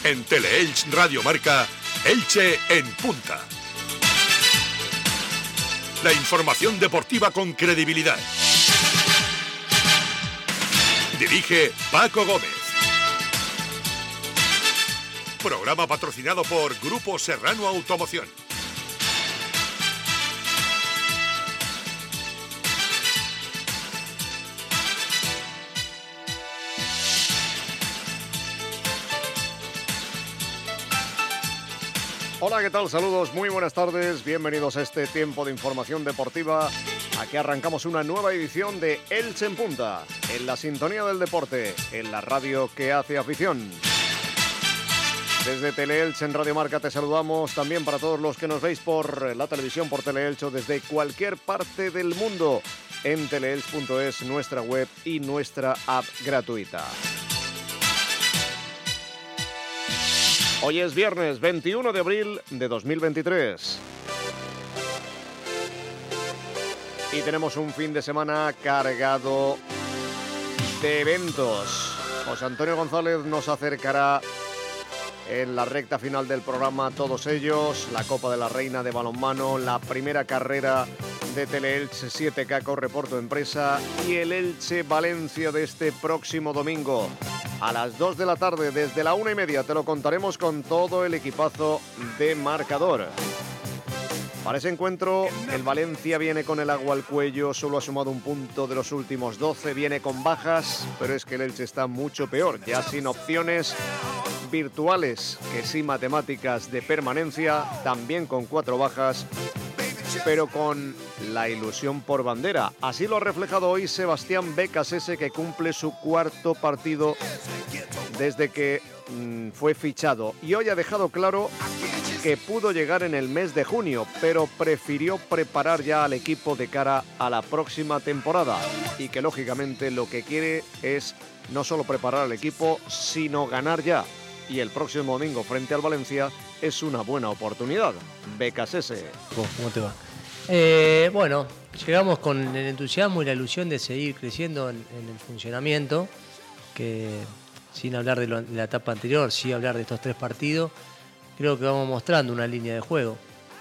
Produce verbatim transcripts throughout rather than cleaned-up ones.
En Teleelch Radio Marca, Elche en punta. La información deportiva con credibilidad. Dirige Paco Gómez. Programa patrocinado por Grupo Serrano Automoción. Hola, ¿qué tal? Saludos, muy buenas tardes, bienvenidos a este tiempo de información deportiva. Aquí arrancamos una nueva edición de Elche en Punta, en la sintonía del deporte, en la radio que hace afición. Desde Teleelch en Radio Marca te saludamos, también para todos los que nos veis por la televisión, por Teleelch o desde cualquier parte del mundo, en teleelch punto es, nuestra web y nuestra app gratuita. Hoy es viernes veintiuno de abril de dos mil veintitrés. Y tenemos un fin de semana cargado de eventos. José Antonio González nos acercará en la recta final del programa todos ellos: la Copa de la Reina de balonmano, la primera carrera de Teleelch siete K corre por tu empresa y el Elche Valencia de este próximo domingo a las dos de la tarde. Desde la una y media te lo contaremos con todo el equipazo de Marcador. Para ese encuentro, el Valencia viene con el agua al cuello, solo ha sumado un punto de los últimos doce, viene con bajas, pero es que el Elche está mucho peor, ya sin opciones virtuales, que sí matemáticas de permanencia, también con cuatro bajas, pero con la ilusión por bandera. Así lo ha reflejado hoy Sebastián Becasese, que cumple su cuarto partido desde que mmm, fue fichado, y hoy ha dejado claro que pudo llegar en el mes de junio, pero prefirió preparar ya al equipo de cara a la próxima temporada, y que lógicamente lo que quiere es no solo preparar al equipo, sino ganar ya. Y el próximo domingo frente al Valencia es una buena oportunidad. Becasese. ¿Cómo te va? Eh, bueno, llegamos con el entusiasmo y la ilusión de seguir creciendo en, en el funcionamiento, que sin hablar de, lo, de la etapa anterior, sí hablar de estos tres partidos, creo que vamos mostrando una línea de juego.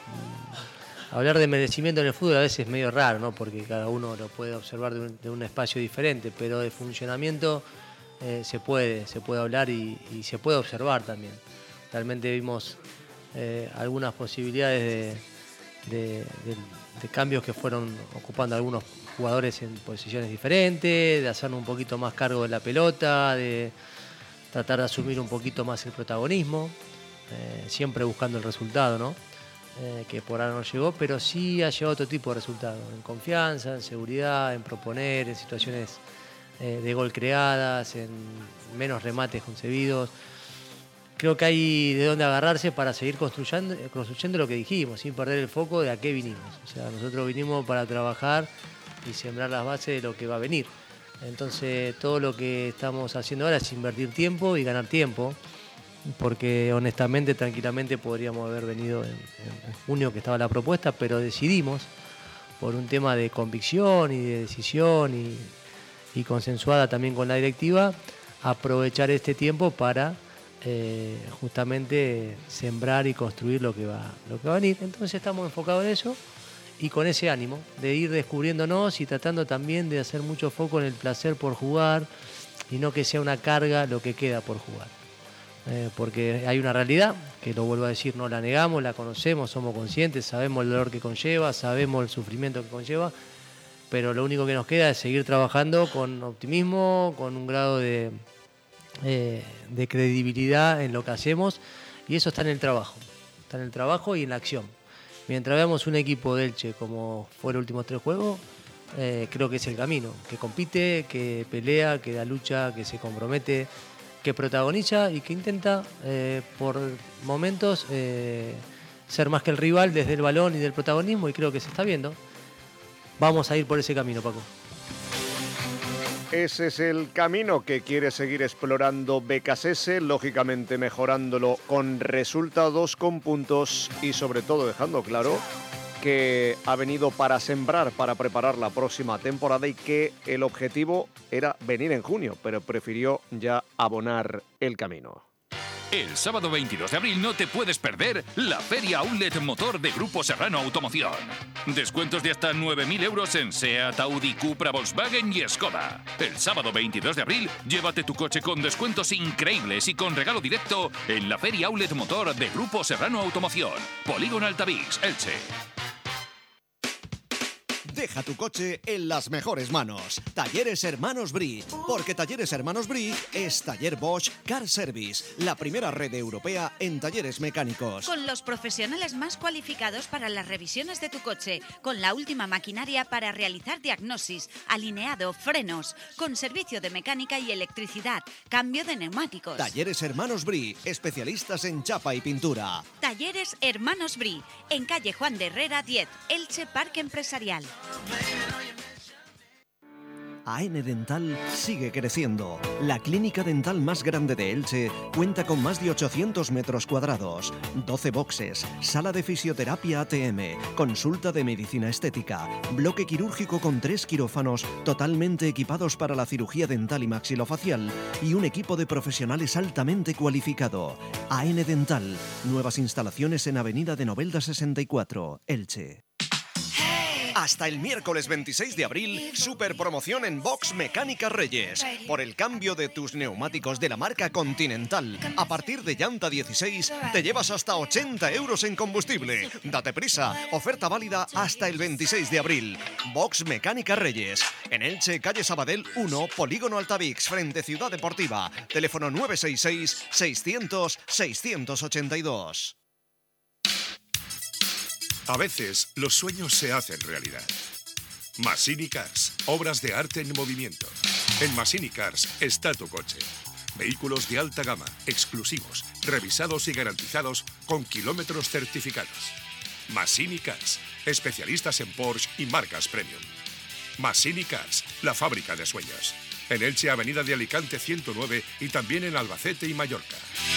Hablar de merecimiento en el fútbol a veces es medio raro, ¿no? Porque cada uno lo puede observar de un, de un espacio diferente, pero de funcionamiento eh, se puede, se puede hablar y, y se puede observar también. Realmente vimos eh, algunas posibilidades de, de, de, de cambios que fueron ocupando algunos jugadores en posiciones diferentes, de hacernos un poquito más cargo de la pelota, de tratar de asumir un poquito más el protagonismo. Eh, siempre buscando el resultado, ¿no? Eh, que por ahora no llegó, pero sí ha llegado otro tipo de resultados, en confianza, en seguridad, en proponer, en situaciones eh, de gol creadas, en menos remates concebidos. Creo que hay de dónde agarrarse para seguir construyendo, construyendo lo que dijimos, sin perder el foco de a qué vinimos. O sea, nosotros vinimos para trabajar y sembrar las bases de lo que va a venir. Entonces, todo lo que estamos haciendo ahora es invertir tiempo y ganar tiempo, porque honestamente, tranquilamente podríamos haber venido en, en junio, que estaba la propuesta, pero decidimos, por un tema de convicción y de decisión y, y consensuada también con la directiva, aprovechar este tiempo para eh, justamente sembrar y construir lo que va, lo que va a venir. Entonces estamos enfocados en eso y con ese ánimo de ir descubriéndonos y tratando también de hacer mucho foco en el placer por jugar y no que sea una carga lo que queda por jugar. Eh, porque hay una realidad, que lo vuelvo a decir, no la negamos, la conocemos, somos conscientes, sabemos el dolor que conlleva, sabemos el sufrimiento que conlleva, pero lo único que nos queda es seguir trabajando con optimismo, con un grado de, eh, de credibilidad en lo que hacemos, y eso está en el trabajo, está en el trabajo y en la acción. Mientras veamos un equipo de Elche como fue los últimos tres juegos, eh, creo que es el camino, que compite, que pelea, que da lucha, que se compromete, que protagoniza y que intenta eh, por momentos eh, ser más que el rival desde el balón y del protagonismo, y creo que se está viendo. Vamos a ir por ese camino, Paco. Ese es el camino que quiere seguir explorando Becasese, lógicamente mejorándolo con resultados, con puntos y sobre todo dejando claro que ha venido para sembrar, para preparar la próxima temporada, y que el objetivo era venir en junio, pero prefirió ya abonar el camino. El sábado veintidós de abril no te puedes perder la Feria Outlet Motor de Grupo Serrano Automoción. Descuentos de hasta nueve mil euros en SEAT, Audi, Cupra, Volkswagen y Skoda. El sábado veintidós de abril, llévate tu coche con descuentos increíbles y con regalo directo en la Feria Outlet Motor de Grupo Serrano Automoción. Polígono Altavix, Elche. Deja tu coche en las mejores manos. Talleres Hermanos Brie. Porque Talleres Hermanos Brie es Taller Bosch Car Service, la primera red europea en talleres mecánicos. Con los profesionales más cualificados para las revisiones de tu coche, con la última maquinaria para realizar diagnosis, alineado, frenos, con servicio de mecánica y electricidad, cambio de neumáticos. Talleres Hermanos Brie, especialistas en chapa y pintura. Talleres Hermanos Brie, en calle Juan de Herrera diez, Elche Parque Empresarial. A N Dental sigue creciendo. La clínica dental más grande de Elche cuenta con más de ochocientos metros cuadrados, doce boxes, sala de fisioterapia A T M, consulta de medicina estética, bloque quirúrgico con tres quirófanos totalmente equipados para la cirugía dental y maxilofacial y un equipo de profesionales altamente cualificado. A N Dental, nuevas instalaciones en Avenida de Novelda sesenta y cuatro, Elche. Hasta el miércoles veintiséis de abril, super promoción en Box Mecánica Reyes. Por el cambio de tus neumáticos de la marca Continental, a partir de llanta dieciséis, te llevas hasta ochenta euros en combustible. Date prisa, oferta válida hasta el veintiséis de abril. Box Mecánica Reyes. En Elche, calle Sabadell uno, Polígono Altavix, frente Ciudad Deportiva. Teléfono nueve seis seis, seiscientos, seiscientos ochenta y dos. A veces, los sueños se hacen realidad. Massini Cars, obras de arte en movimiento. En Massini Cars está tu coche. Vehículos de alta gama, exclusivos, revisados y garantizados con kilómetros certificados. Massini Cars, especialistas en Porsche y marcas premium. Massini Cars, la fábrica de sueños. En Elche, Avenida de Alicante ciento nueve y también en Albacete y Mallorca.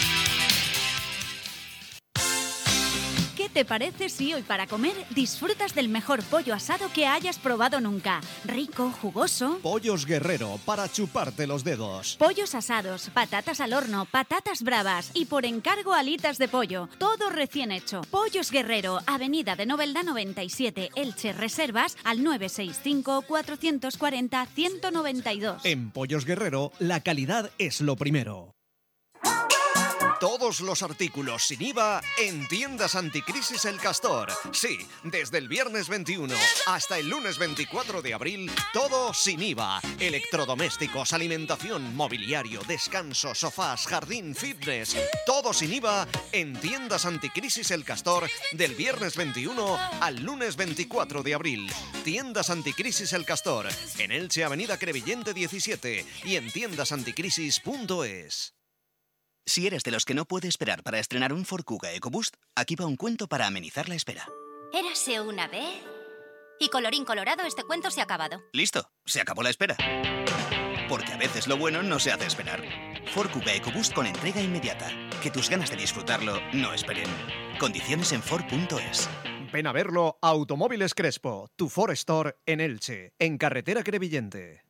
¿Qué te parece si hoy para comer disfrutas del mejor pollo asado que hayas probado nunca? Rico, jugoso. Pollos Guerrero, para chuparte los dedos. Pollos asados, patatas al horno, patatas bravas y por encargo alitas de pollo. Todo recién hecho. Pollos Guerrero, Avenida de Novelda noventa y siete, Elche. Reservas al nueve seis cinco, cuatrocientos cuarenta, ciento noventa y dos. En Pollos Guerrero, la calidad es lo primero. Todos los artículos sin I V A en Tiendas Anticrisis El Castor. Sí, desde el viernes veintiuno hasta el lunes veinticuatro de abril, todo sin I V A. Electrodomésticos, alimentación, mobiliario, descanso, sofás, jardín, fitness. Todo sin I V A en Tiendas Anticrisis El Castor del viernes veintiuno al lunes veinticuatro de abril. Tiendas Anticrisis El Castor. En Elche, Avenida Crevillente diecisiete y en tiendas anticrisis punto es. Si eres de los que no puede esperar para estrenar un Ford Kuga EcoBoost, aquí va un cuento para amenizar la espera. Érase una vez... Y colorín colorado, este cuento se ha acabado. Listo, se acabó la espera. Porque a veces lo bueno no se hace esperar. Ford Kuga EcoBoost con entrega inmediata. Que tus ganas de disfrutarlo no esperen. Condiciones en Ford punto es. Ven a verlo a Automóviles Crespo, tu Ford Store en Elche, en carretera Crevillente.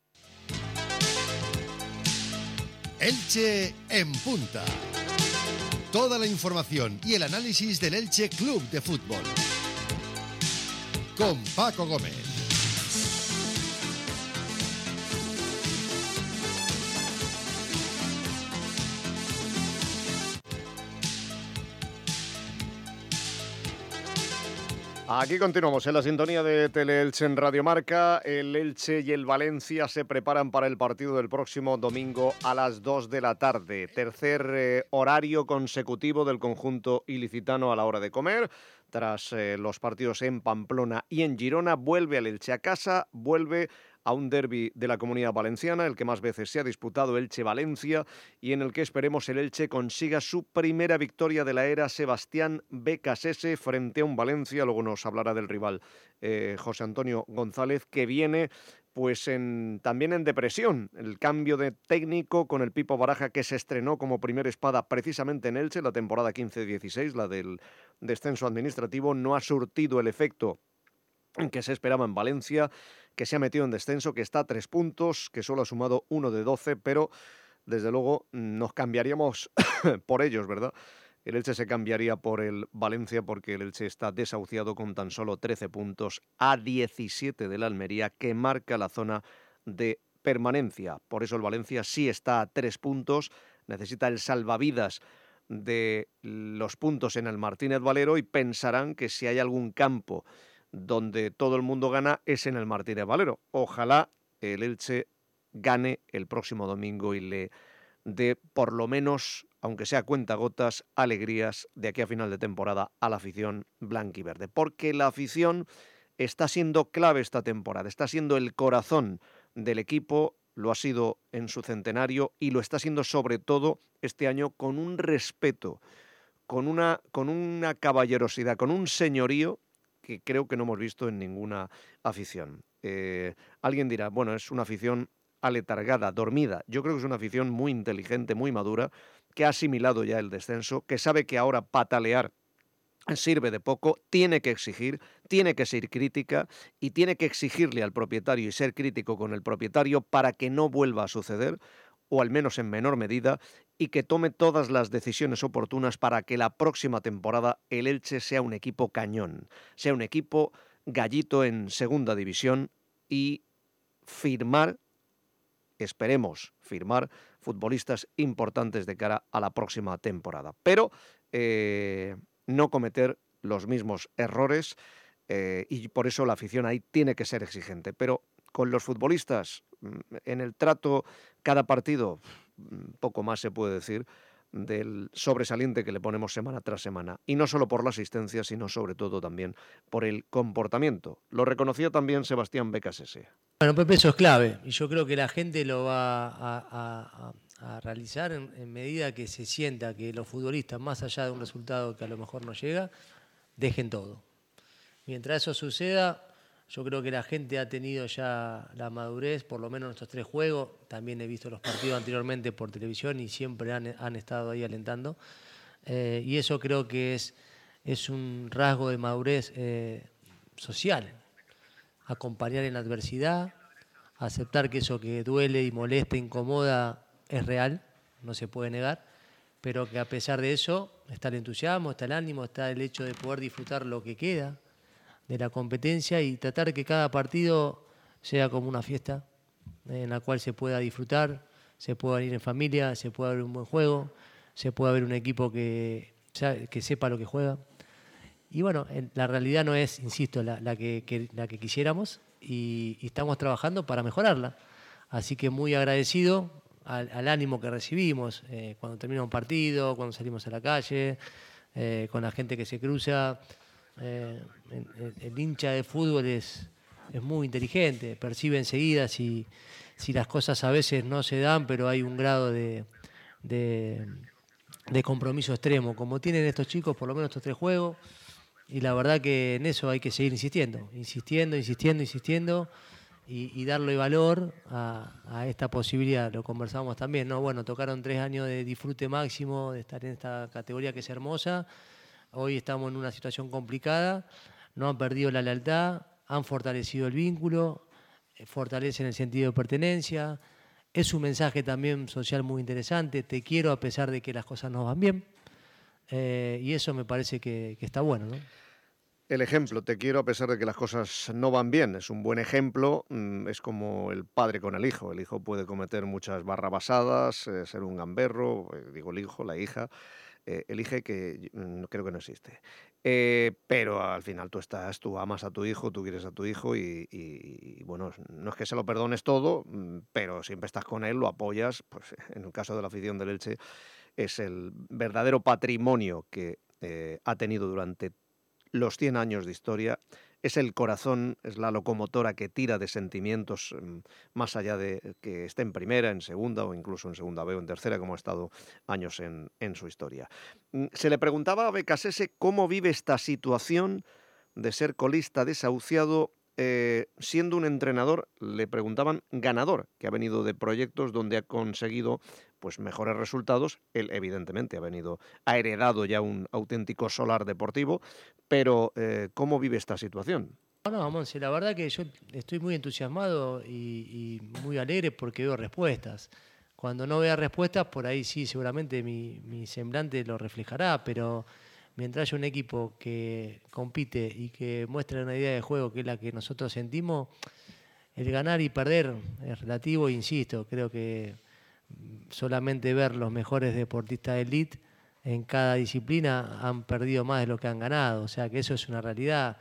Elche en punta. Toda la información y el análisis del Elche Club de Fútbol. Con Paco Gómez. Aquí continuamos en la sintonía de Tele-Elche en Radio Marca. El Elche y el Valencia se preparan para el partido del próximo domingo a las dos de la tarde. Tercer eh, horario consecutivo del conjunto ilicitano a la hora de comer. Tras eh, los partidos en Pamplona y en Girona, vuelve el Elche a casa, vuelve a un derbi de la Comunidad Valenciana, el que más veces se ha disputado, Elche-Valencia, y en el que esperemos el Elche consiga su primera victoria de la era Sebastián Becasese frente a un Valencia. Luego nos hablará del rival eh, José Antonio González, que viene pues en, también en depresión. El cambio de técnico con el Pipo Baraja, que se estrenó como primer espada precisamente en Elche la temporada quince dieciséis, la del descenso administrativo, no ha surtido el efecto que se esperaba en Valencia, que se ha metido en descenso, que está a tres puntos, que solo ha sumado uno de doce, pero desde luego nos cambiaríamos por ellos, ¿verdad? El Elche se cambiaría por el Valencia porque el Elche está desahuciado con tan solo trece puntos a diecisiete del Almería, que marca la zona de permanencia. Por eso el Valencia sí está a tres puntos, necesita el salvavidas de los puntos en el Martínez Valero y pensarán que si hay algún campo donde todo el mundo gana es en el Martínez Valero. Ojalá el Elche gane el próximo domingo y le dé por lo menos, aunque sea cuentagotas, alegrías de aquí a final de temporada a la afición blanquiverde. Porque la afición está siendo clave esta temporada, está siendo el corazón del equipo, lo ha sido en su centenario y lo está siendo sobre todo este año con un respeto, con una, con una caballerosidad, con un señorío que creo que no hemos visto en ninguna afición. Eh, alguien dirá, bueno, es una afición aletargada, dormida. Yo creo que es una afición muy inteligente, muy madura, que ha asimilado ya el descenso, que sabe que ahora patalear sirve de poco, tiene que exigir, tiene que ser crítica y tiene que exigirle al propietario y ser crítico con el propietario para que no vuelva a suceder, o al menos en menor medida, y que tome todas las decisiones oportunas para que la próxima temporada el Elche sea un equipo cañón, sea un equipo gallito en segunda división y firmar, esperemos firmar, futbolistas importantes de cara a la próxima temporada. Pero eh, no cometer los mismos errores eh, y por eso la afición ahí tiene que ser exigente. Pero con los futbolistas, en el trato cada partido, poco más se puede decir del sobresaliente que le ponemos semana tras semana. Y no solo por la asistencia, sino sobre todo también por el comportamiento. Lo reconocía también Sebastián Becasese. Bueno, Pepe, eso es clave. Y yo creo que la gente lo va a, a, a, a realizar en, en medida que se sienta que los futbolistas, más allá de un resultado que a lo mejor no llega, dejen todo. Mientras eso suceda, yo creo que la gente ha tenido ya la madurez, por lo menos en estos tres juegos. También he visto los partidos anteriormente por televisión y siempre han, han estado ahí alentando. Eh, y eso creo que es, es un rasgo de madurez eh, social. Acompañar en la adversidad, aceptar que eso que duele y molesta, incomoda, es real, no se puede negar, pero que a pesar de eso está el entusiasmo, está el ánimo, está el hecho de poder disfrutar lo que queda de la competencia y tratar de que cada partido sea como una fiesta en la cual se pueda disfrutar, se pueda ir en familia, se pueda ver un buen juego, se pueda ver un equipo que, que sepa lo que juega. Y bueno, la realidad no es, insisto, la, la, que, que, la que quisiéramos y, y estamos trabajando para mejorarla. Así que muy agradecido al, al ánimo que recibimos eh, cuando termina un partido, cuando salimos a la calle, eh, con la gente que se cruza. Eh, el, el hincha de fútbol es, es muy inteligente, percibe enseguida si, si las cosas a veces no se dan, pero hay un grado de, de, de compromiso extremo, como tienen estos chicos, por lo menos estos tres juegos. Y la verdad que en eso hay que seguir insistiendo, insistiendo, insistiendo, insistiendo y, y darle valor a, a esta posibilidad. Lo conversamos también, ¿no? Bueno, tocaron tres años de disfrute máximo, de estar en esta categoría que es hermosa. Hoy estamos en una situación complicada, no han perdido la lealtad, han fortalecido el vínculo, fortalecen el sentido de pertenencia. Es un mensaje también social muy interesante, te quiero a pesar de que las cosas no van bien. Eh, y eso me parece que, que está bueno, ¿no? El ejemplo, te quiero a pesar de que las cosas no van bien, es un buen ejemplo, es como el padre con el hijo. El hijo puede cometer muchas barrabasadas, eh, ser un gamberro, eh, digo el hijo, la hija, eh, elige que mm, creo que no existe. Eh, pero al final tú estás, tú amas a tu hijo, tú quieres a tu hijo y, y, y bueno, no es que se lo perdones todo, pero siempre estás con él, lo apoyas, pues en el caso de la afición del Elche es el verdadero patrimonio que eh, ha tenido durante los cien años de historia, es el corazón, es la locomotora que tira de sentimientos más allá de que esté en primera, en segunda o incluso en segunda B o en tercera, como ha estado años en, en su historia. Se le preguntaba a Becasese cómo vive esta situación de ser colista desahuciado eh, siendo un entrenador, le preguntaban, ganador, que ha venido de proyectos donde ha conseguido pues mejores resultados. Él evidentemente ha venido, ha heredado ya un auténtico solar deportivo, pero eh, ¿cómo vive esta situación? No, Monse, la verdad que yo estoy muy entusiasmado y, y muy alegre porque veo respuestas. Cuando no vea respuestas, por ahí sí, seguramente mi, mi semblante lo reflejará, pero mientras haya un equipo que compite y que muestra una idea de juego que es la que nosotros sentimos, el ganar y perder es relativo, e insisto, creo que solamente ver los mejores deportistas de elite en cada disciplina han perdido más de lo que han ganado, o sea que eso es una realidad.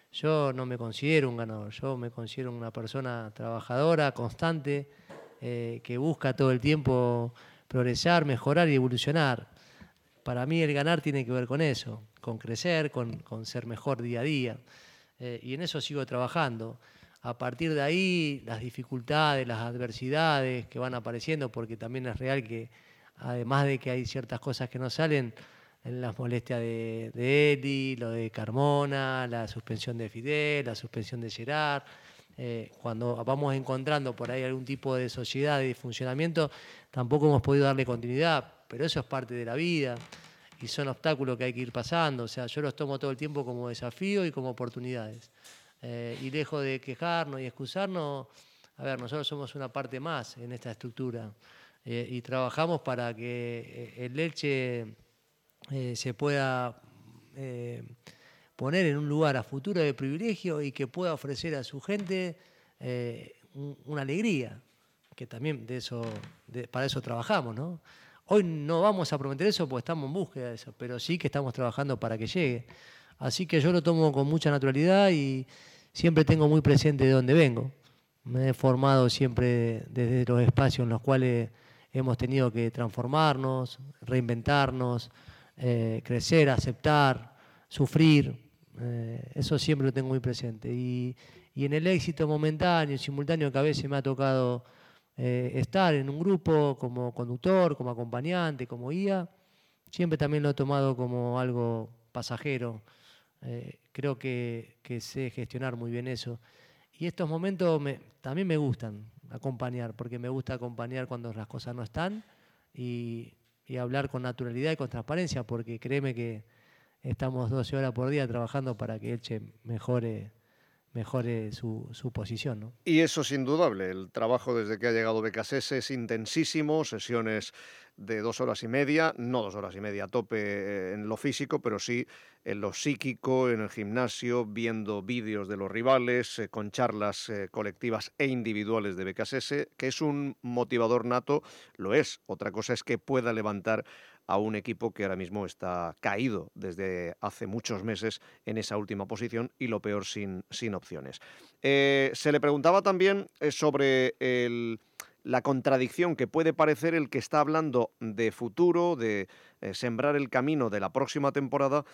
Yo no me considero un ganador, yo me considero una persona trabajadora, constante, eh, que busca todo el tiempo progresar, mejorar y evolucionar. Para mí el ganar tiene que ver con eso, con crecer, con, con ser mejor día a día. Eh, y en eso sigo trabajando. A partir de ahí, las dificultades, las adversidades que van apareciendo, porque también es real que, además de que hay ciertas cosas que no salen, en las molestias de, de Eli, lo de Carmona, la suspensión de Fidel, la suspensión de Gerard, eh, cuando vamos encontrando por ahí algún tipo de sociedad, de funcionamiento, tampoco hemos podido darle continuidad, pero eso es parte de la vida y son obstáculos que hay que ir pasando. O sea, yo los tomo todo el tiempo como desafío y como oportunidades. Eh, y lejos de quejarnos y excusarnos, a ver, nosotros somos una parte más en esta estructura eh, y trabajamos para que el Elche eh, se pueda eh, poner en un lugar a futuro de privilegio y que pueda ofrecer a su gente eh, un, una alegría, que también de eso, de, para eso trabajamos, ¿no? Hoy no vamos a prometer eso porque estamos en búsqueda de eso, pero sí que estamos trabajando para que llegue. Así que yo lo tomo con mucha naturalidad y siempre tengo muy presente de dónde vengo. Me he formado siempre desde los espacios en los cuales hemos tenido que transformarnos, reinventarnos, eh, crecer, aceptar, sufrir. Eh, eso siempre lo tengo muy presente. Y, y en el éxito momentáneo, simultáneo que a veces me ha tocado eh, estar en un grupo como conductor, como acompañante, como guía, siempre también lo he tomado como algo pasajero. Eh, creo que, que sé gestionar muy bien eso. Y estos momentos me, también me gustan acompañar, porque me gusta acompañar cuando las cosas no están y, y hablar con naturalidad y con transparencia, porque créeme que estamos doce horas por día trabajando para que Elche mejore, mejore su, su posición, ¿no? Y eso es indudable. El trabajo desde que ha llegado Becasese es intensísimo, sesiones de dos horas y media, no dos horas y media a tope en lo físico, pero sí en lo psíquico, en el gimnasio, viendo vídeos de los rivales, eh, con charlas eh, colectivas e individuales de Becasese, que es un motivador nato, lo es. Otra cosa es que pueda levantar a un equipo que ahora mismo está caído desde hace muchos meses en esa última posición y lo peor sin, sin opciones. Eh, se le preguntaba también eh, sobre el, la contradicción que puede parecer el que está hablando de futuro, de eh, sembrar el camino de la próxima temporada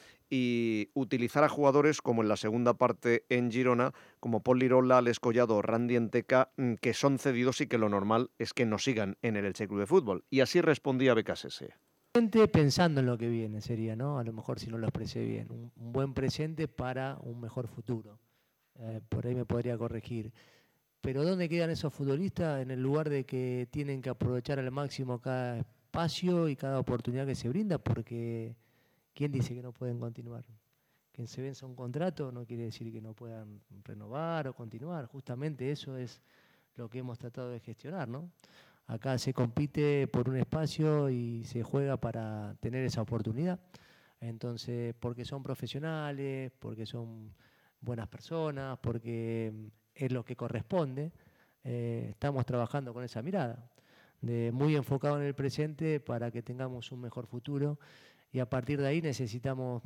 y utilizar a jugadores como en la segunda parte en Girona, como Pol Lirola, Alex Collado o Randy Enteca, que son cedidos y que lo normal es que no sigan en el Elche Club de Fútbol. Y así respondía Becasese. Pensando en lo que viene sería, ¿no? A lo mejor si no lo expresé bien, un, un buen presente para un mejor futuro. Eh, por ahí me podría corregir. Pero ¿dónde quedan esos futbolistas? En el lugar de que tienen que aprovechar al máximo cada espacio y cada oportunidad que se brinda, porque ¿quién dice que no pueden continuar? Que se venza un contrato no quiere decir que no puedan renovar o continuar. Justamente eso es lo que hemos tratado de gestionar, ¿no? Acá se compite por un espacio y se juega para tener esa oportunidad. Entonces, porque son profesionales, porque son buenas personas, porque es lo que corresponde, eh, estamos trabajando con esa mirada, de muy enfocado en el presente para que tengamos un mejor futuro y a partir de ahí necesitamos,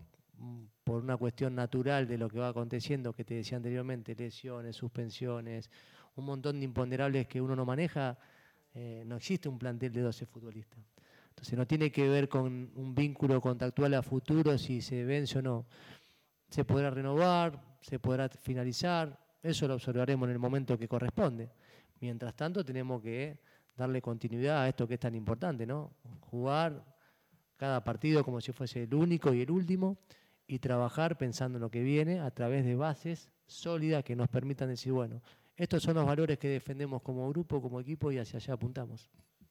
por una cuestión natural de lo que va aconteciendo, que te decía anteriormente, lesiones, suspensiones, un montón de imponderables que uno no maneja. Eh, no existe un plantel de doce futbolistas. Entonces no tiene que ver con un vínculo contractual a futuro si se vence o no. Se podrá renovar, se podrá finalizar, eso lo observaremos en el momento que corresponde. Mientras tanto tenemos que darle continuidad a esto que es tan importante, ¿no? Jugar cada partido como si fuese el único y el último y trabajar pensando en lo que viene a través de bases sólidas que nos permitan decir, bueno, estos son los valores que defendemos como grupo, como equipo y hacia allá apuntamos.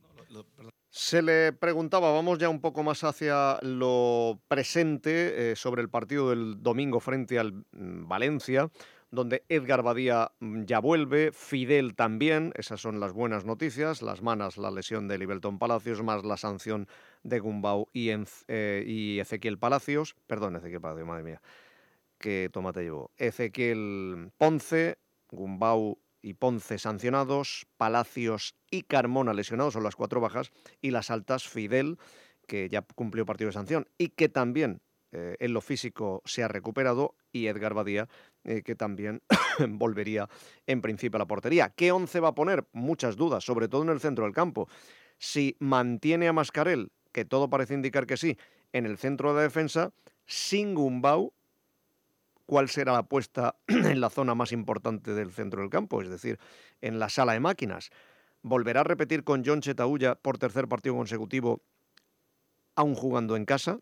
Se le preguntaba, vamos ya un poco más hacia lo presente, eh, sobre el partido del domingo frente al mm, Valencia, donde Edgar Badía ya vuelve, Fidel también, esas son las buenas noticias, las malas, la lesión de Libelton Palacios, más la sanción de Gumbau y, en, eh, y Ezequiel Palacios, perdón, Ezequiel Palacios, madre mía, qué tomate llevo, Ezequiel Ponce, Gumbau y Ponce sancionados, Palacios y Carmona lesionados, son las cuatro bajas, y las altas Fidel, que ya cumplió partido de sanción y que también eh, en lo físico se ha recuperado, y Edgar Badía, eh, que también volvería en principio a la portería. ¿Qué once va a poner? Muchas dudas, sobre todo en el centro del campo. Si mantiene a Mascarell, que todo parece indicar que sí, en el centro de la defensa, sin Gumbau, ¿cuál será la apuesta en la zona más importante del centro del campo? Es decir, en la sala de máquinas. ¿Volverá a repetir con Jon Chetaulla por tercer partido consecutivo, aún jugando en casa?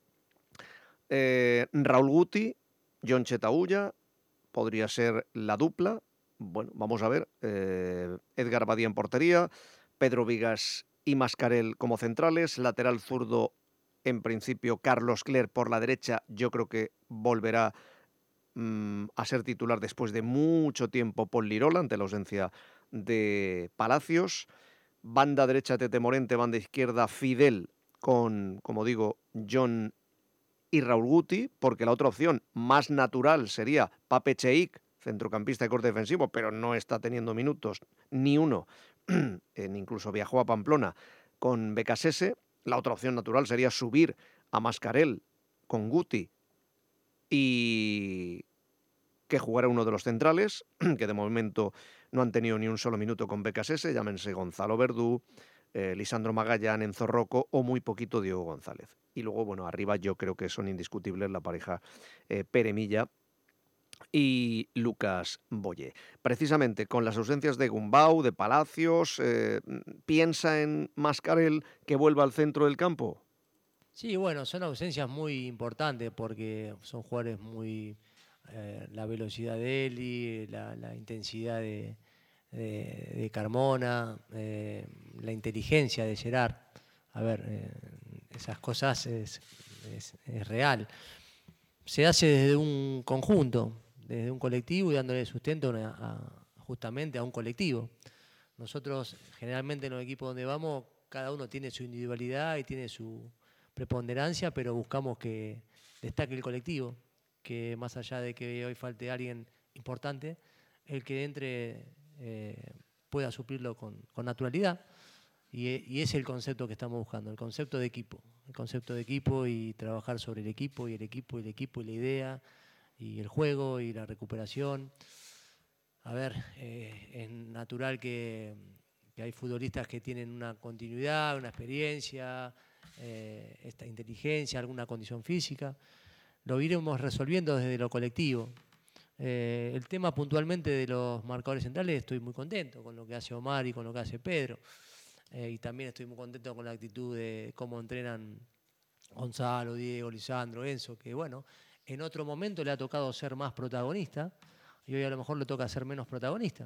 Eh, Raúl Guti, Jon Chetaulla, podría ser la dupla. Bueno, vamos a ver. Eh, Edgar Badía en portería, Pedro Vigas y Mascarell como centrales, lateral zurdo, en principio Carlos Cler por la derecha. Yo creo que volverá mmm, a ser titular después de mucho tiempo Pol Lirola, ante la ausencia de Palacios. Banda derecha Tete Morente, banda izquierda Fidel, con, como digo, Jon y Raúl Guti, porque la otra opción más natural sería Pape Cheik, centrocampista de corte defensivo, pero no está teniendo minutos ni uno, en incluso viajó a Pamplona con Becasese. La otra opción natural sería subir a Mascarell con Guti y que jugara uno de los centrales, que de momento no han tenido ni un solo minuto con Becasese, llámense Gonzalo Verdú, eh, Lisandro Magallán, Enzo Rocco o muy poquito Diego González. Y luego, bueno, arriba yo creo que son indiscutibles la pareja eh, Pere Milla y Lucas Boye. Precisamente con las ausencias de Gumbau, de Palacios, eh, ¿piensa en Mascarell que vuelva al centro del campo? Sí, bueno, son ausencias muy importantes porque son jugadores muy... Eh, la velocidad de Eli, la, la intensidad de, de, de Carmona, eh, la inteligencia de Gerard. A ver, eh, esas cosas es, es, es real. Se hace desde un conjunto, desde un colectivo y dándole sustento a, a, justamente a un colectivo. Nosotros generalmente en los equipos donde vamos, cada uno tiene su individualidad y tiene su preponderancia, pero buscamos que destaque el colectivo, que más allá de que hoy falte alguien importante, el que entre eh, pueda suplirlo con, con naturalidad. Y, y ese es el concepto que estamos buscando, el concepto de equipo. El concepto de equipo y trabajar sobre el equipo y el equipo y el equipo y la idea y el juego y la recuperación. A ver, eh, es natural que, que hay futbolistas que tienen una continuidad, una experiencia, eh, esta inteligencia, alguna condición física. Lo iremos resolviendo desde lo colectivo. Eh, el tema puntualmente de los marcadores centrales, estoy muy contento con lo que hace Omar y con lo que hace Pedro. Eh, y también estoy muy contento con la actitud de cómo entrenan Gonzalo, Diego, Lisandro, Enzo, que bueno, en otro momento le ha tocado ser más protagonista y hoy a lo mejor le toca ser menos protagonista.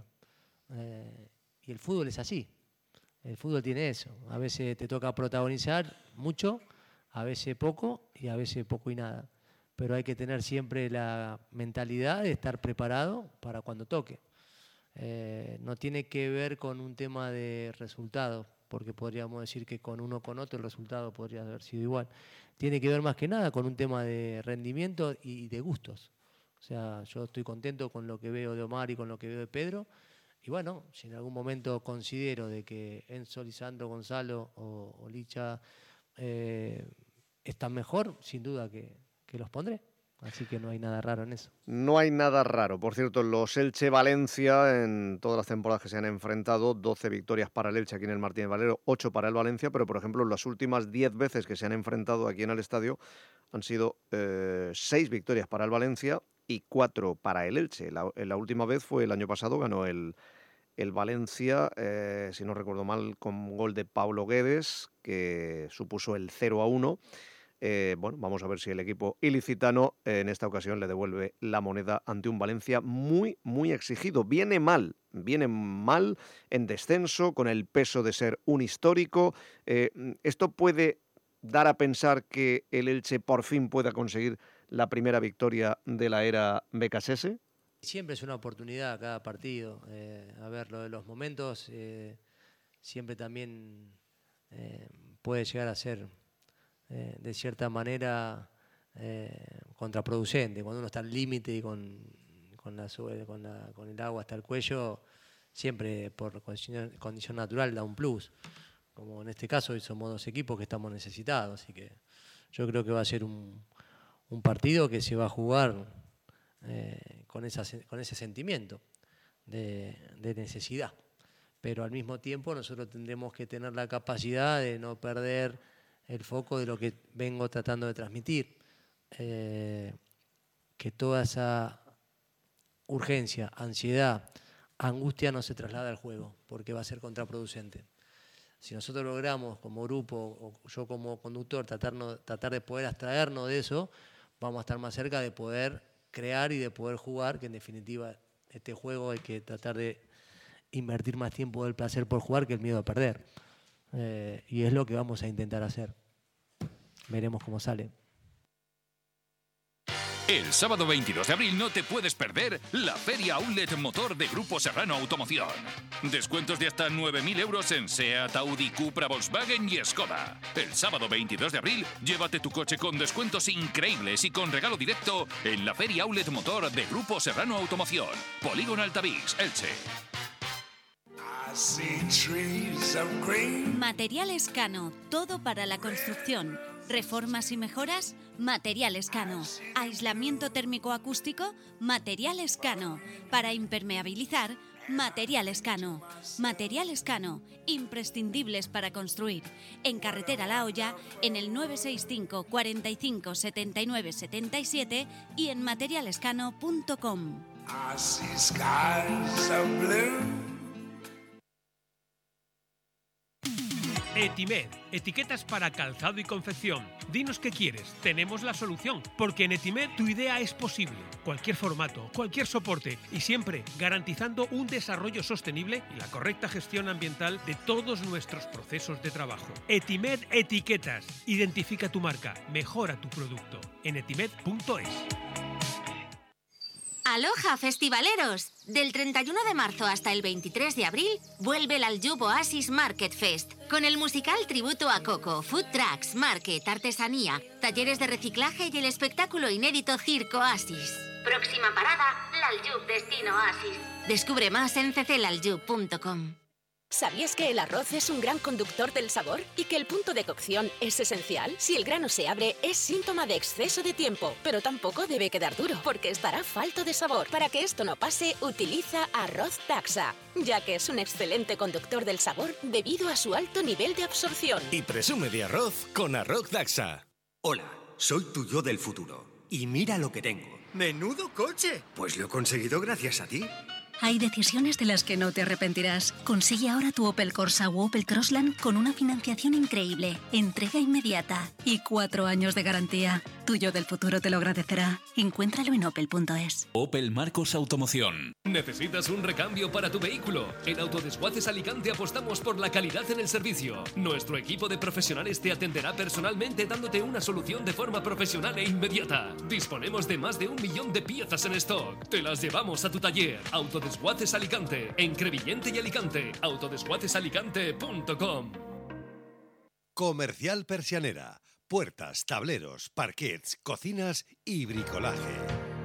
Eh, y el fútbol es así. El fútbol tiene eso. A veces te toca protagonizar mucho, a veces poco y a veces poco y nada. Pero hay que tener siempre la mentalidad de estar preparado para cuando toque. Eh, no tiene que ver con un tema de resultado, porque podríamos decir que con uno o con otro el resultado podría haber sido igual. Tiene que ver más que nada con un tema de rendimiento y de gustos. O sea, yo estoy contento con lo que veo de Omar y con lo que veo de Pedro. Y bueno, si en algún momento considero de que Enzo, Lisandro, Gonzalo o, o Licha eh, están mejor, sin duda que... que los pondré, así que no hay nada raro en eso. No hay nada raro. Por cierto, los Elche-Valencia, en todas las temporadas que se han enfrentado, doce victorias para el Elche aquí en el Martínez Valero, ocho para el Valencia, pero por ejemplo, las últimas diez veces que se han enfrentado aquí en el estadio han sido eh, seis victorias para el Valencia y cuatro para el Elche. La, la última vez fue el año pasado, ganó el, el Valencia, eh, si no recuerdo mal, con gol de Paulo Guedes, que supuso el cero a uno. Eh, bueno, vamos a ver si el equipo ilicitano eh, en esta ocasión le devuelve la moneda ante un Valencia muy, muy exigido. Viene mal, viene mal en descenso, con el peso de ser un histórico. Eh, ¿Esto puede dar a pensar que el Elche por fin pueda conseguir la primera victoria de la era Becasese? Siempre es una oportunidad cada partido. Eh, a ver, lo de los momentos eh, siempre también eh, puede llegar a ser eh, de cierta manera eh, contraproducente. Cuando uno está al límite y con, con, la, con, la, con el agua hasta el cuello, siempre por condición, condición natural da un plus. Como en este caso hoy somos dos equipos que estamos necesitados, así que yo creo que va a ser un, un partido que se va a jugar eh, con, esa, con ese sentimiento de, de necesidad. Pero al mismo tiempo nosotros tendremos que tener la capacidad de no perder el foco de lo que vengo tratando de transmitir. Eh, que toda esa urgencia, ansiedad, angustia no se traslada al juego, porque va a ser contraproducente. Si nosotros logramos como grupo, o yo como conductor, tratarnos, tratar de poder abstraernos de eso, vamos a estar más cerca de poder crear y de poder jugar, que en definitiva este juego hay que tratar de invertir más tiempo del placer por jugar que el miedo a perder. Eh, y es lo que vamos a intentar hacer. Veremos cómo sale. El sábado veintidós de abril no te puedes perder la Feria Outlet Motor de Grupo Serrano Automoción. Descuentos de hasta nueve mil euros en SEAT, Audi, Cupra, Volkswagen y Skoda. El sábado veintidós de abril, llévate tu coche con descuentos increíbles y con regalo directo en la Feria Outlet Motor de Grupo Serrano Automoción. Polígono Altavix, Elche. Materiales Cano, todo para la construcción. Reformas y mejoras, Materiales Cano. Aislamiento térmico acústico, Materiales Cano. Para impermeabilizar, Materiales Cano. Materiales Cano, imprescindibles para construir. En Carretera La Hoya, en el nueve seis cinco, cuarenta y cinco, setenta y nueve, setenta y siete y en materialescano punto com. Etimed, etiquetas para calzado y confección. Dinos qué quieres, tenemos la solución, porque en Etimed tu idea es posible. Cualquier formato, cualquier soporte y siempre garantizando un desarrollo sostenible y la correcta gestión ambiental de todos nuestros procesos de trabajo. Etimed Etiquetas. Identifica tu marca, mejora tu producto. En etimed punto es. ¡Aloha, festivaleros! Del treinta y uno de marzo hasta el veintitrés de abril vuelve el Aljub Oasis Market Fest, con el musical tributo a Coco, food trucks, market, artesanía, talleres de reciclaje y el espectáculo inédito Circo Oasis. Próxima parada, l'Aljub Destino Oasis. Descubre más en c c laljub punto com. ¿Sabías que el arroz es un gran conductor del sabor y que el punto de cocción es esencial? Si el grano se abre, es síntoma de exceso de tiempo, pero tampoco debe quedar duro, porque estará falto de sabor. Para que esto no pase, utiliza arroz Daxa, ya que es un excelente conductor del sabor debido a su alto nivel de absorción. Y presume de arroz con arroz Daxa. Hola, soy tu yo del futuro. Y mira lo que tengo. ¡Menudo coche! Pues lo he conseguido gracias a ti. Hay decisiones de las que no te arrepentirás. Consigue ahora tu Opel Corsa u Opel Crossland con una financiación increíble, entrega inmediata y cuatro años de garantía. Tuyo del futuro te lo agradecerá. Encuéntralo en opel punto es. Opel Marcos Automoción. ¿Necesitas un recambio para tu vehículo? En Autodesguaces Alicante apostamos por la calidad en el servicio. Nuestro equipo de profesionales te atenderá personalmente dándote una solución de forma profesional e inmediata. Disponemos de más de un millón de piezas en stock. Te las llevamos a tu taller. Autodesguaces Alicante, en Crevillente y Alicante. autodesguaces alicante punto com. Comercial Persianera. Puertas, tableros, parquets, cocinas y bricolaje.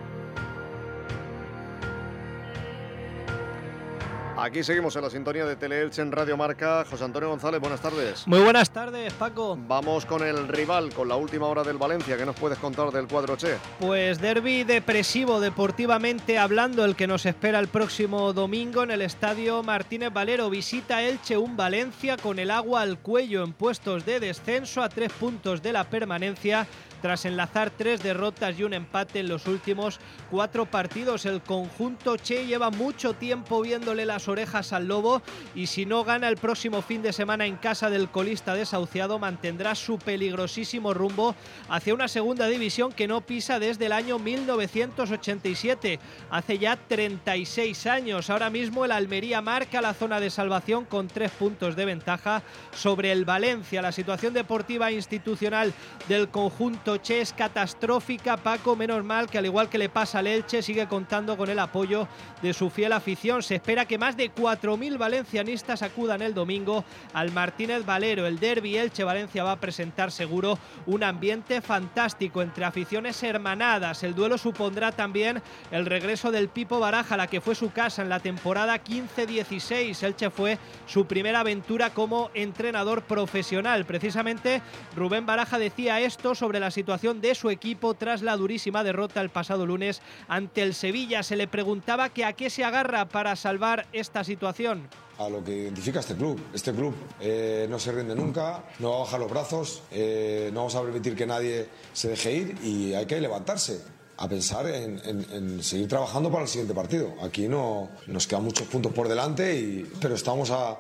Aquí seguimos en la sintonía de Teleelche en Radio Marca. José Antonio González, buenas tardes. Muy buenas tardes, Paco. Vamos con el rival, con la última hora del Valencia. ¿Qué nos puedes contar del cuadro Che? Pues derbi depresivo deportivamente hablando, el que nos espera el próximo domingo en el Estadio Martínez Valero. Visita Elche un Valencia con el agua al cuello en puestos de descenso a tres puntos de la permanencia, tras enlazar tres derrotas y un empate en los últimos cuatro partidos. El conjunto Che lleva mucho tiempo viéndole las orejas al lobo y si no gana el próximo fin de semana en casa del colista desahuciado, mantendrá su peligrosísimo rumbo hacia una segunda división que no pisa desde el año mil novecientos ochenta y siete, hace ya treinta y seis años. Ahora mismo el Almería marca la zona de salvación con tres puntos de ventaja sobre el Valencia. La situación deportiva e institucional del conjunto Itoche es catastrófica, Paco, menos mal que al igual que le pasa al Elche, sigue contando con el apoyo de su fiel afición. Se espera que más de cuatro mil valencianistas acudan el domingo al Martínez Valero. El derbi Elche-Valencia va a presentar seguro un ambiente fantástico entre aficiones hermanadas. El duelo supondrá también el regreso del Pipo Baraja, la que fue su casa en la temporada quince dieciséis. Elche fue su primera aventura como entrenador profesional. Precisamente Rubén Baraja decía esto sobre la situación de su equipo tras la durísima derrota el pasado lunes ante el Sevilla. Se le preguntaba que a qué se agarra para salvar esta situación. A lo que identifica este club. Este club eh, no se rinde nunca, no va a bajar los brazos, eh, no vamos a permitir que nadie se deje ir y hay que levantarse a pensar en, en, en seguir trabajando para el siguiente partido. Aquí no nos quedan muchos puntos por delante, y, pero estamos a,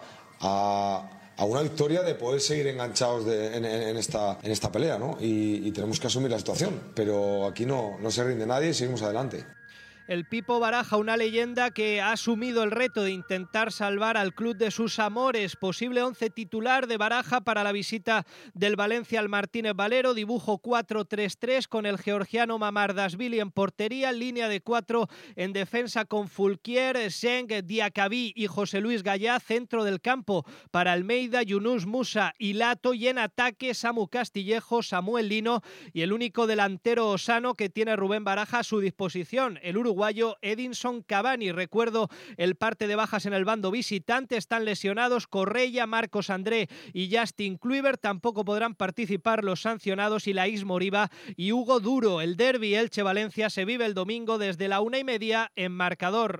a, a una victoria de poder seguir enganchados de, en, en, esta, en esta pelea, ¿no? Y, y tenemos que asumir la situación, pero aquí no, no se rinde nadie y seguimos adelante. El Pipo Baraja, una leyenda que ha asumido el reto de intentar salvar al club de sus amores. Posible once titular de Baraja para la visita del Valencia al Martínez Valero. Dibujo cuatro tres tres con el georgiano Mamardashvili en portería. Línea de cuatro en defensa con Fulquier, Seng, Diacabí y José Luis Gallá. Centro del campo para Almeida, Yunus Musa y Lato. Y en ataque Samu Castillejo, Samuel Lino y el único delantero osano que tiene Rubén Baraja a su disposición, el uruguayo Edinson Cavani. Recuerdo el parte de bajas en el bando visitante. Están lesionados Correia, Marcos André y Justin Kluivert. Tampoco podrán participar los sancionados Ilaix Moriba y Hugo Duro. El derbi Elche-Valencia se vive el domingo desde la una y media en Marcador.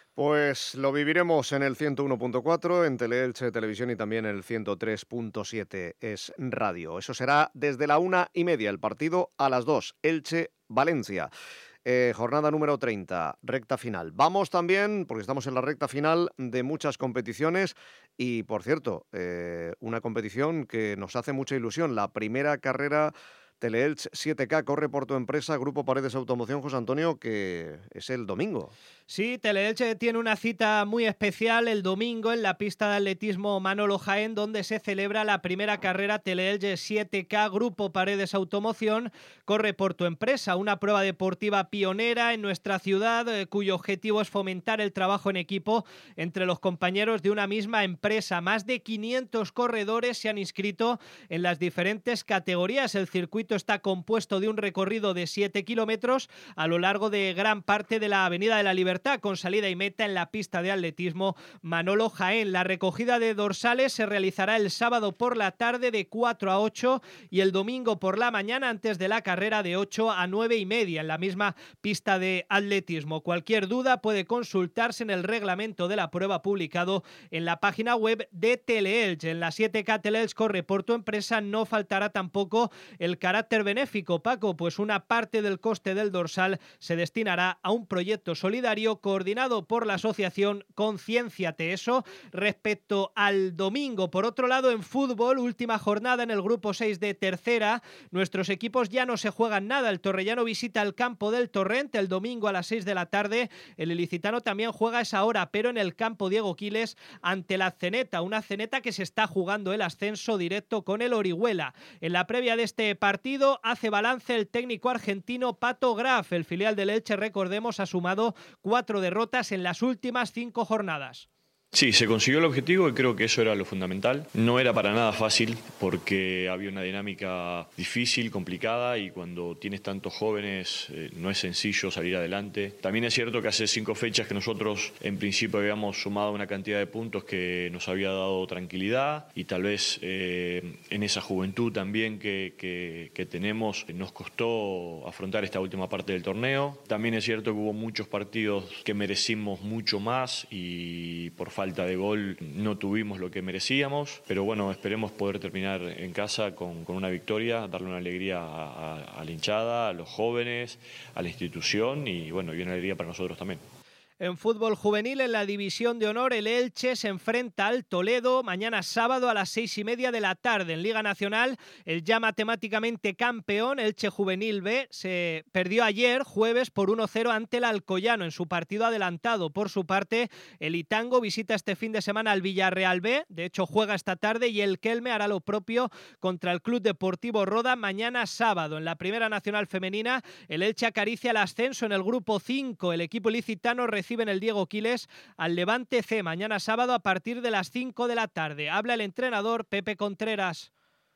Pues lo viviremos en el ciento uno punto cuatro, en Teleelche Televisión y también en el ciento tres punto siete es radio. Eso será desde la una y media, el partido a las dos, Elche-Valencia. Eh, jornada número treinta, recta final. Vamos también, porque estamos en la recta final de muchas competiciones y, por cierto, eh, una competición que nos hace mucha ilusión. La primera carrera Teleelch siete K corre por tu empresa, Grupo Paredes Automoción, José Antonio, que es el domingo. Sí, Teleelche tiene una cita muy especial el domingo en la pista de atletismo Manolo Jaén, donde se celebra la primera carrera Teleelche siete K, Grupo Paredes Automoción, corre por tu empresa, una prueba deportiva pionera en nuestra ciudad, eh, cuyo objetivo es fomentar el trabajo en equipo entre los compañeros de una misma empresa. Más de quinientos corredores se han inscrito en las diferentes categorías. El circuito está compuesto de un recorrido de siete kilómetros a lo largo de gran parte de la Avenida de la Libertad, con salida y meta en la pista de atletismo Manolo Jaén. La recogida de dorsales se realizará el sábado por la tarde de cuatro a ocho y el domingo por la mañana antes de la carrera de ocho a nueve y media en la misma pista de atletismo. Cualquier duda puede consultarse en el reglamento de la prueba publicado en la página web de Teleelch. En la siete K Teleelch corre por tu empresa no faltará tampoco el carácter benéfico, Paco, pues una parte del coste del dorsal se destinará a un proyecto solidario coordinado por la asociación Concienciate. Eso respecto al domingo. Por otro lado, en fútbol, última jornada en el grupo seis de tercera. Nuestros equipos ya no se juegan nada. El Torrellano visita el campo del Torrente el domingo a las seis de la tarde. El ilicitano también juega a esa hora, pero en el campo Diego Quiles ante la Zeneta. Una Zeneta que se está jugando el ascenso directo con el Orihuela. En la previa de este partido hace balance el técnico argentino Pato Graf. El filial del Elche, recordemos, ha sumado cuatro derrotas en las últimas cinco jornadas. Sí, se consiguió el objetivo y creo que eso era lo fundamental. No era para nada fácil porque había una dinámica difícil, complicada, y cuando tienes tantos jóvenes eh, no es sencillo salir adelante. También es cierto que hace cinco fechas que nosotros en principio habíamos sumado una cantidad de puntos que nos había dado tranquilidad, y tal vez eh, en esa juventud también que, que, que tenemos nos costó afrontar esta última parte del torneo. También es cierto que hubo muchos partidos que merecimos mucho más y por falta de gol no tuvimos lo que merecíamos, pero bueno, esperemos poder terminar en casa con, con una victoria, darle una alegría a, a, a la hinchada, a los jóvenes, a la institución y bueno, y una alegría para nosotros también. En fútbol juvenil, en la división de honor, el Elche se enfrenta al Toledo mañana sábado a las seis y media de la tarde. En Liga Nacional, el ya matemáticamente campeón, Elche Juvenil B, se perdió ayer, jueves, por uno cero ante el Alcoyano en su partido adelantado. Por su parte, el Itango visita este fin de semana al Villarreal B, de hecho juega esta tarde, y el Kelme hará lo propio contra el Club Deportivo Roda mañana sábado. En la Primera Nacional Femenina, el Elche acaricia el ascenso en el grupo cinco. El equipo ilicitano recibe en el Diego Quiles al Levante C mañana sábado a partir de las cinco de la tarde. Habla el entrenador Pepe Contreras.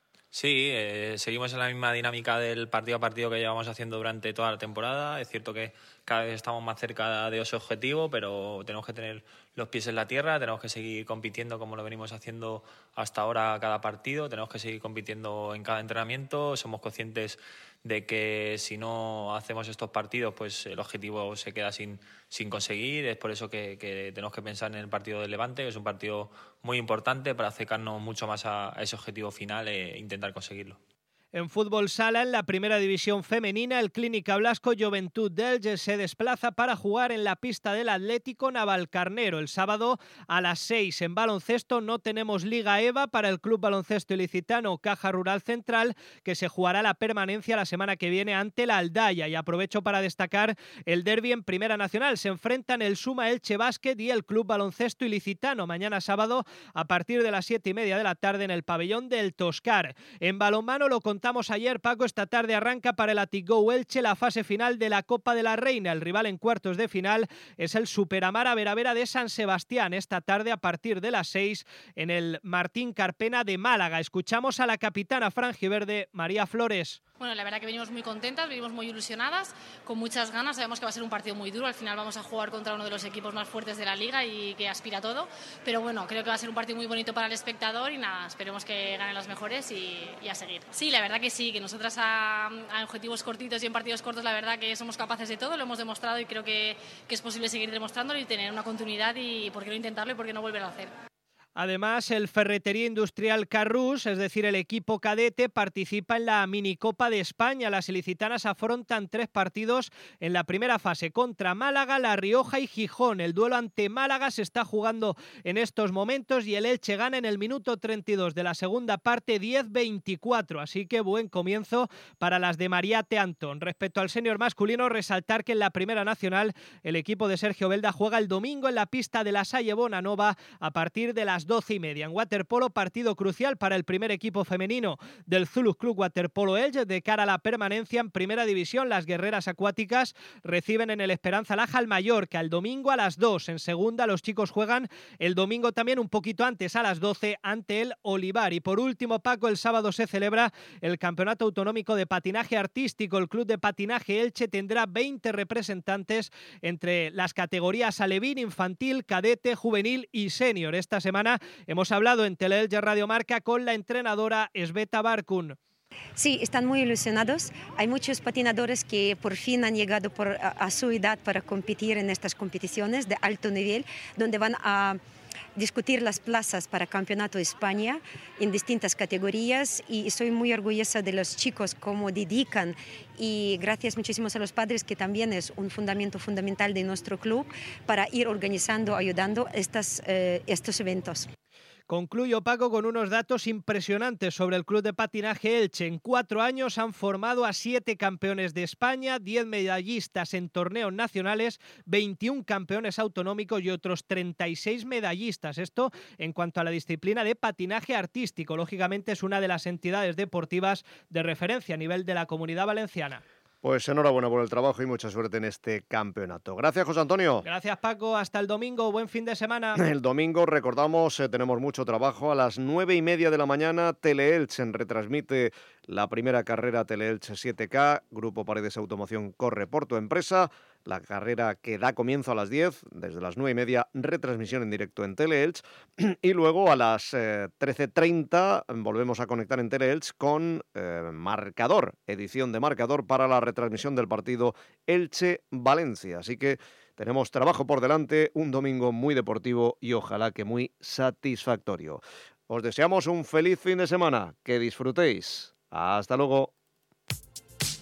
Sí, eh, seguimos en la misma dinámica del partido a partido que llevamos haciendo durante toda la temporada. Es cierto que cada vez estamos más cerca de ese objetivo, pero tenemos que tener los pies en la tierra, tenemos que seguir compitiendo como lo venimos haciendo hasta ahora cada partido, tenemos que seguir compitiendo en cada entrenamiento. Somos conscientes de que si no hacemos estos partidos, pues el objetivo se queda sin, sin conseguir. Es por eso que, que tenemos que pensar en el partido del Levante, que es un partido muy importante para acercarnos mucho más a, a ese objetivo final e intentar conseguirlo. En fútbol sala, en la primera división femenina, el Clínica Blasco Juventud d'Elche se desplaza para jugar en la pista del Atlético Navalcarnero el sábado a las seis. En baloncesto no tenemos Liga EVA para el Club Baloncesto Ilicitano Caja Rural Central, que se jugará la permanencia la semana que viene ante la Aldaya. Y aprovecho para destacar el derbi en Primera Nacional. Se enfrentan el Suma Elche Básquet y el Club Baloncesto Ilicitano mañana sábado a partir de las siete y media de la tarde en el pabellón del Toscar. En balonmano lo contamos ayer, Paco, esta tarde arranca para el Atigou Elche la fase final de la Copa de la Reina. El rival en cuartos de final es el Superamara Veravera de San Sebastián, esta tarde a partir de las seis en el Martín Carpena de Málaga. Escuchamos a la capitana franjiverde, María Flores. Bueno, la verdad que venimos muy contentas, venimos muy ilusionadas, con muchas ganas. Sabemos que va a ser un partido muy duro, al final vamos a jugar contra uno de los equipos más fuertes de la Liga y que aspira a todo. Pero bueno, creo que va a ser un partido muy bonito para el espectador y nada, esperemos que ganen las mejores y, y a seguir. Sí, la verdad que sí, que nosotras a, a objetivos cortitos y en partidos cortos la verdad que somos capaces de todo, lo hemos demostrado y creo que, que es posible seguir demostrándolo y tener una continuidad y por qué no intentarlo y por qué no volverlo a hacer. Además, el Ferretería Industrial Carrús, es decir, el equipo cadete, participa en la Minicopa de España. Las ilicitanas afrontan tres partidos en la primera fase contra Málaga, La Rioja y Gijón. El duelo ante Málaga se está jugando en estos momentos y el Elche gana en el minuto treinta y dos de la segunda parte, diez veinticuatro. Así que buen comienzo para las de Mariate Antón. Respecto al senior masculino, resaltar que en la Primera Nacional el equipo de Sergio Belda juega el domingo en la pista de la Salle Bonanova a partir de las doce y media. En waterpolo, partido crucial para el primer equipo femenino del Zulus Club Waterpolo Elche de cara a la permanencia en Primera División. Las guerreras acuáticas reciben en el Esperanza Laja al Mallorca el domingo a las dos. En segunda, los chicos juegan el domingo también un poquito antes, a las doce, ante el Olivar. Y por último, Paco, el sábado se celebra el Campeonato Autonómico de Patinaje Artístico. El Club de Patinaje Elche tendrá veinte representantes entre las categorías alevín, infantil, cadete, juvenil y senior. Esta semana hemos hablado en Teleelche Radio Marca con la entrenadora Esbeta Barkun. Sí, están muy ilusionados. Hay muchos patinadores que por fin han llegado por, a, a su edad para competir en estas competiciones de alto nivel, donde van a discutir las plazas para Campeonato de España en distintas categorías, y soy muy orgullosa de los chicos cómo dedican, y gracias muchísimos a los padres, que también es un fundamento fundamental de nuestro club para ir organizando, ayudando estas, eh, estos eventos. Concluyo, Paco, con unos datos impresionantes sobre el Club de Patinaje Elche. En cuatro años han formado a siete campeones de España, diez medallistas en torneos nacionales, veintiún campeones autonómicos y otros treinta y seis medallistas. Esto en cuanto a la disciplina de patinaje artístico. Lógicamente es una de las entidades deportivas de referencia a nivel de la Comunidad Valenciana. Pues enhorabuena por el trabajo y mucha suerte en este campeonato. Gracias, José Antonio. Gracias, Paco. Hasta el domingo. Buen fin de semana. El domingo, recordamos, eh, tenemos mucho trabajo. A las nueve y media de la mañana, Teleelche retransmite la primera carrera Teleelche siete K. Grupo Paredes Automoción corre por tu empresa. La carrera que da comienzo a las diez, desde las nueve y media, retransmisión en directo en Teleelche. Y luego a las eh, trece treinta volvemos a conectar en Teleelche con eh, Marcador, edición de Marcador para la retransmisión del partido Elche-Valencia. Así que tenemos trabajo por delante, un domingo muy deportivo y ojalá que muy satisfactorio. Os deseamos un feliz fin de semana, que disfrutéis. Hasta luego.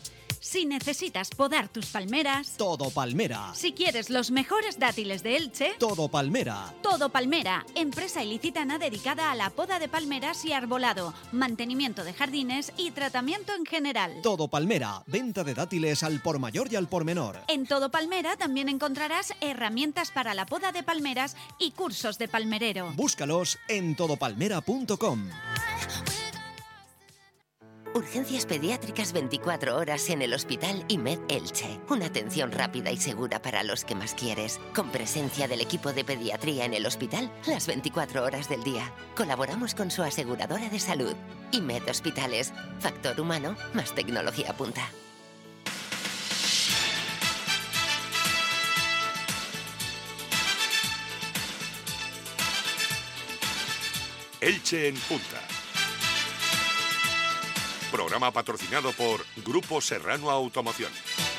Si necesitas podar tus palmeras, Todo Palmera. si quieres los mejores dátiles de Elche, Todo Palmera. Todo Palmera, empresa ilicitana dedicada a la poda de palmeras y arbolado, mantenimiento de jardines y tratamiento en general. Todo Palmera. Venta de dátiles al por mayor y al por menor. En Todo Palmera también encontrarás herramientas para la poda de palmeras y cursos de palmerero. Búscalos en todo palmera punto com. Urgencias pediátricas veinticuatro horas en el Hospital IMED Elche. Una atención rápida y segura para los que más quieres. Con presencia del equipo de pediatría en el hospital las veinticuatro horas del día. Colaboramos con su aseguradora de salud. IMED Hospitales. Factor humano más tecnología punta. Elche en punta. Programa patrocinado por Grupo Serrano Automoción.